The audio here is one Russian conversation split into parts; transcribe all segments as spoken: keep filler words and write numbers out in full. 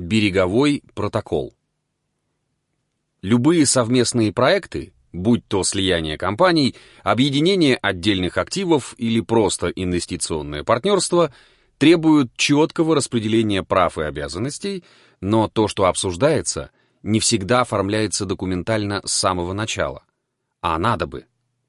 Береговой протокол. Любые совместные проекты, будь то слияние компаний, объединение отдельных активов или просто инвестиционное партнерство, требуют четкого распределения прав и обязанностей, но то, что обсуждается, не всегда оформляется документально с самого начала. А надо бы.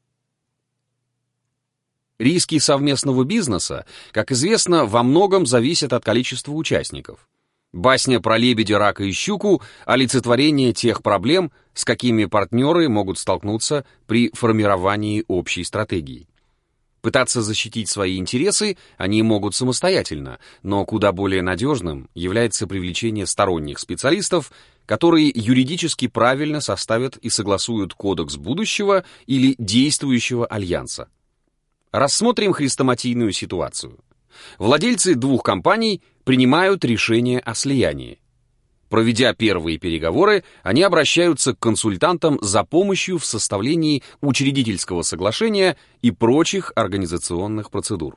Риски совместного бизнеса, как известно, во многом зависят от количества участников. Басня про лебедя, рака и щуку — олицетворение тех проблем, с какими партнеры могут столкнуться при формировании общей стратегии. Пытаться защитить свои интересы они могут самостоятельно, но куда более надежным является привлечение сторонних специалистов, которые юридически правильно составят и согласуют кодекс будущего или действующего альянса. Рассмотрим хрестоматийную ситуацию. Владельцы двух компаний принимают решение о слиянии. Проведя первые переговоры, они обращаются к консультантам за помощью в составлении учредительского соглашения и прочих организационных процедур.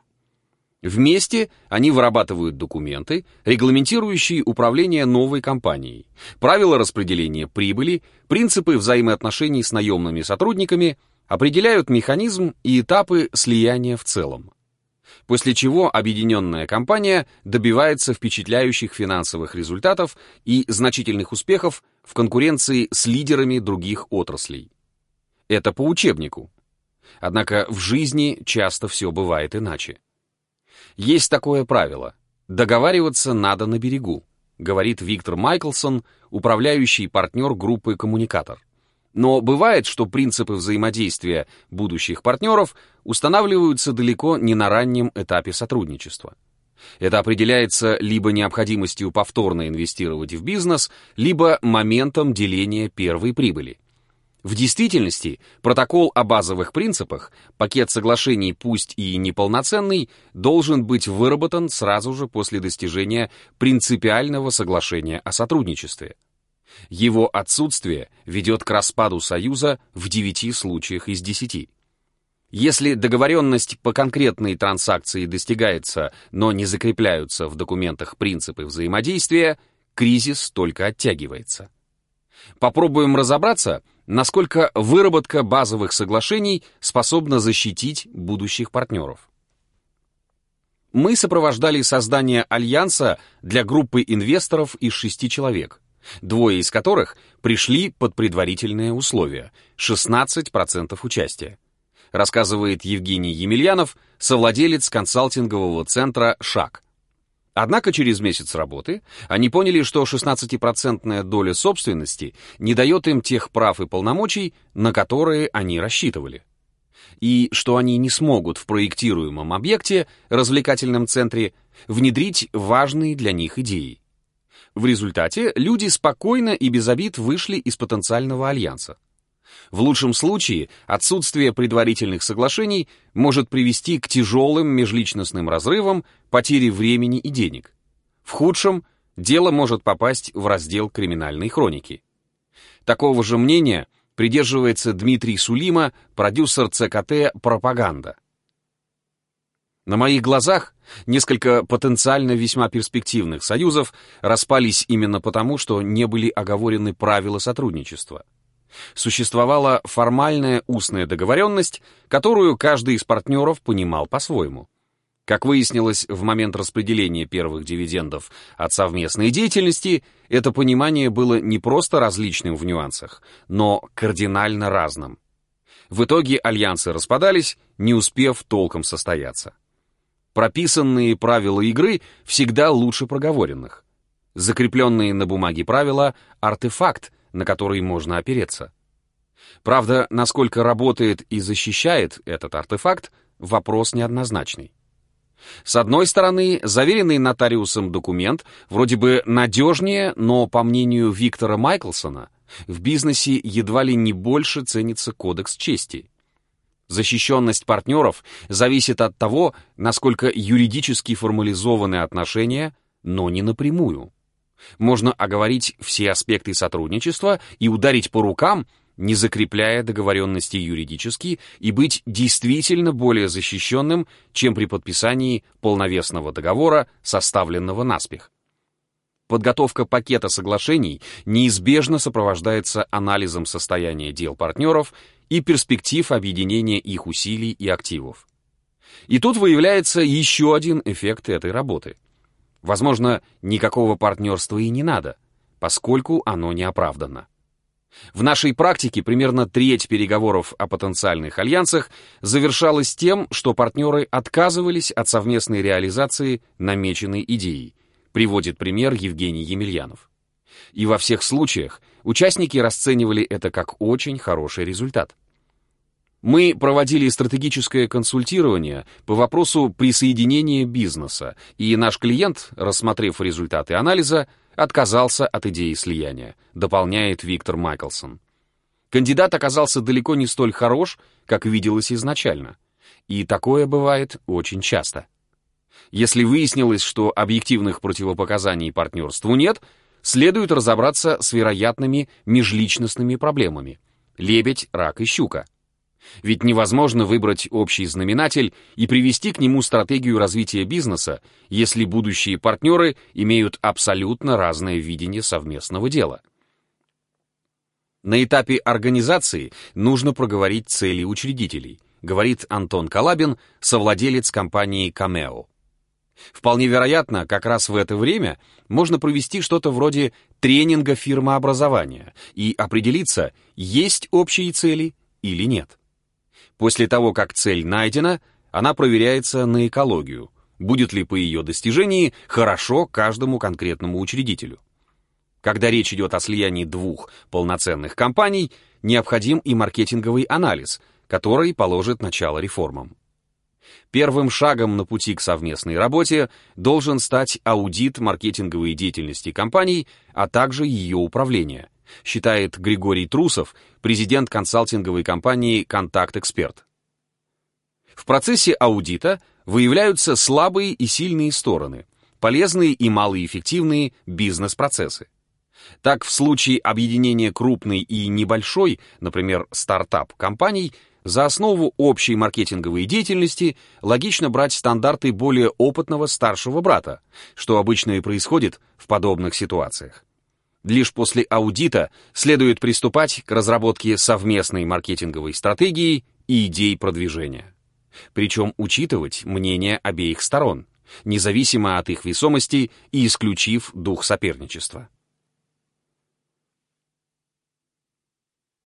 Вместе они вырабатывают документы, регламентирующие управление новой компанией, правила распределения прибыли, принципы взаимоотношений с наемными сотрудниками, определяют механизм и этапы слияния в целом. После чего объединенная компания добивается впечатляющих финансовых результатов и значительных успехов в конкуренции с лидерами других отраслей. Это по учебнику. Однако в жизни часто все бывает иначе. Есть такое правило: договариваться надо на берегу, говорит Виктор Майклсон, управляющий партнер группы «Коммуникатор». Но бывает, что принципы взаимодействия будущих партнеров устанавливаются далеко не на раннем этапе сотрудничества. Это определяется либо необходимостью повторно инвестировать в бизнес, либо моментом деления первой прибыли. В действительности, протокол о базовых принципах, пакет соглашений пусть и неполноценный, должен быть выработан сразу же после достижения принципиального соглашения о сотрудничестве. Его отсутствие ведет к распаду союза в девяти случаях из десяти. Если договоренность по конкретной транзакции достигается, но не закрепляются в документах принципы взаимодействия, кризис только оттягивается. Попробуем разобраться, насколько выработка базовых соглашений способна защитить будущих партнеров. Мы сопровождали создание альянса для группы инвесторов из шести человек, двое из которых пришли под предварительные условия — шестнадцать процентов участия, рассказывает Евгений Емельянов, совладелец консалтингового центра «Шаг». Однако через месяц работы они поняли, что шестнадцатипроцентная доля собственности не дает им тех прав и полномочий, на которые они рассчитывали, и что они не смогут в проектируемом объекте, развлекательном центре, внедрить важные для них идеи. В результате люди спокойно и без обид вышли из потенциального альянса. В лучшем случае отсутствие предварительных соглашений может привести к тяжелым межличностным разрывам, потере времени и денег. В худшем дело может попасть в раздел криминальной хроники. Такого же мнения придерживается Дмитрий Сулима, продюсер цэ ка тэ «Пропаганда». На моих глазах несколько потенциально весьма перспективных союзов распались именно потому, что не были оговорены правила сотрудничества. Существовала формальная устная договоренность, которую каждый из партнеров понимал по-своему. Как выяснилось в момент распределения первых дивидендов от совместной деятельности, это понимание было не просто различным в нюансах, но кардинально разным. В итоге альянсы распадались, не успев толком состояться. Прописанные правила игры всегда лучше проговоренных. Закрепленные на бумаге правила — артефакт, на который можно опереться. Правда, насколько работает и защищает этот артефакт, вопрос неоднозначный. С одной стороны, заверенный нотариусом документ вроде бы надежнее, но, по мнению Виктора Майклсона, в бизнесе едва ли не больше ценится кодекс чести. Защищенность партнеров зависит от того, насколько юридически формализованы отношения, но не напрямую. Можно оговорить все аспекты сотрудничества и ударить по рукам, не закрепляя договоренности юридически, и быть действительно более защищенным, чем при подписании полновесного договора, составленного наспех. Подготовка пакета соглашений неизбежно сопровождается анализом состояния дел партнеров и перспектив объединения их усилий и активов. И тут выявляется еще один эффект этой работы. Возможно, никакого партнерства и не надо, поскольку оно не оправдано. В нашей практике примерно треть переговоров о потенциальных альянсах завершалась тем, что партнеры отказывались от совместной реализации намеченной идеи, приводит пример Евгений Емельянов. И во всех случаях участники расценивали это как очень хороший результат. Мы проводили стратегическое консультирование по вопросу присоединения бизнеса, и наш клиент, рассмотрев результаты анализа, отказался от идеи слияния, дополняет Виктор Майклсон. Кандидат оказался далеко не столь хорош, как виделось изначально. И такое бывает очень часто. Если выяснилось, что объективных противопоказаний партнерству нет, следует разобраться с вероятными межличностными проблемами. Лебедь, рак и щука. Ведь невозможно выбрать общий знаменатель и привести к нему стратегию развития бизнеса, если будущие партнеры имеют абсолютно разное видение совместного дела. На этапе организации нужно проговорить цели учредителей, говорит Антон Калабин, совладелец компании Cameo. Вполне вероятно, как раз в это время можно провести что-то вроде тренинга фирмообразования и определиться, есть общие цели или нет. После того, как цель найдена, она проверяется на экологию, будет ли по ее достижении хорошо каждому конкретному учредителю. Когда речь идет о слиянии двух полноценных компаний, необходим и маркетинговый анализ, который положит начало реформам. Первым шагом на пути к совместной работе должен стать аудит маркетинговой деятельности компаний, а также ее управления, считает Григорий Трусов, президент консалтинговой компании «Контакт Эксперт». В процессе аудита выявляются слабые и сильные стороны, полезные и малоэффективные бизнес-процессы. Так, в случае объединения крупной и небольшой, например, стартап-компаний, за основу общей маркетинговой деятельности логично брать стандарты более опытного старшего брата, что обычно и происходит в подобных ситуациях. Лишь после аудита следует приступать к разработке совместной маркетинговой стратегии и идей продвижения. Причем учитывать мнение обеих сторон, независимо от их весомости и исключив дух соперничества.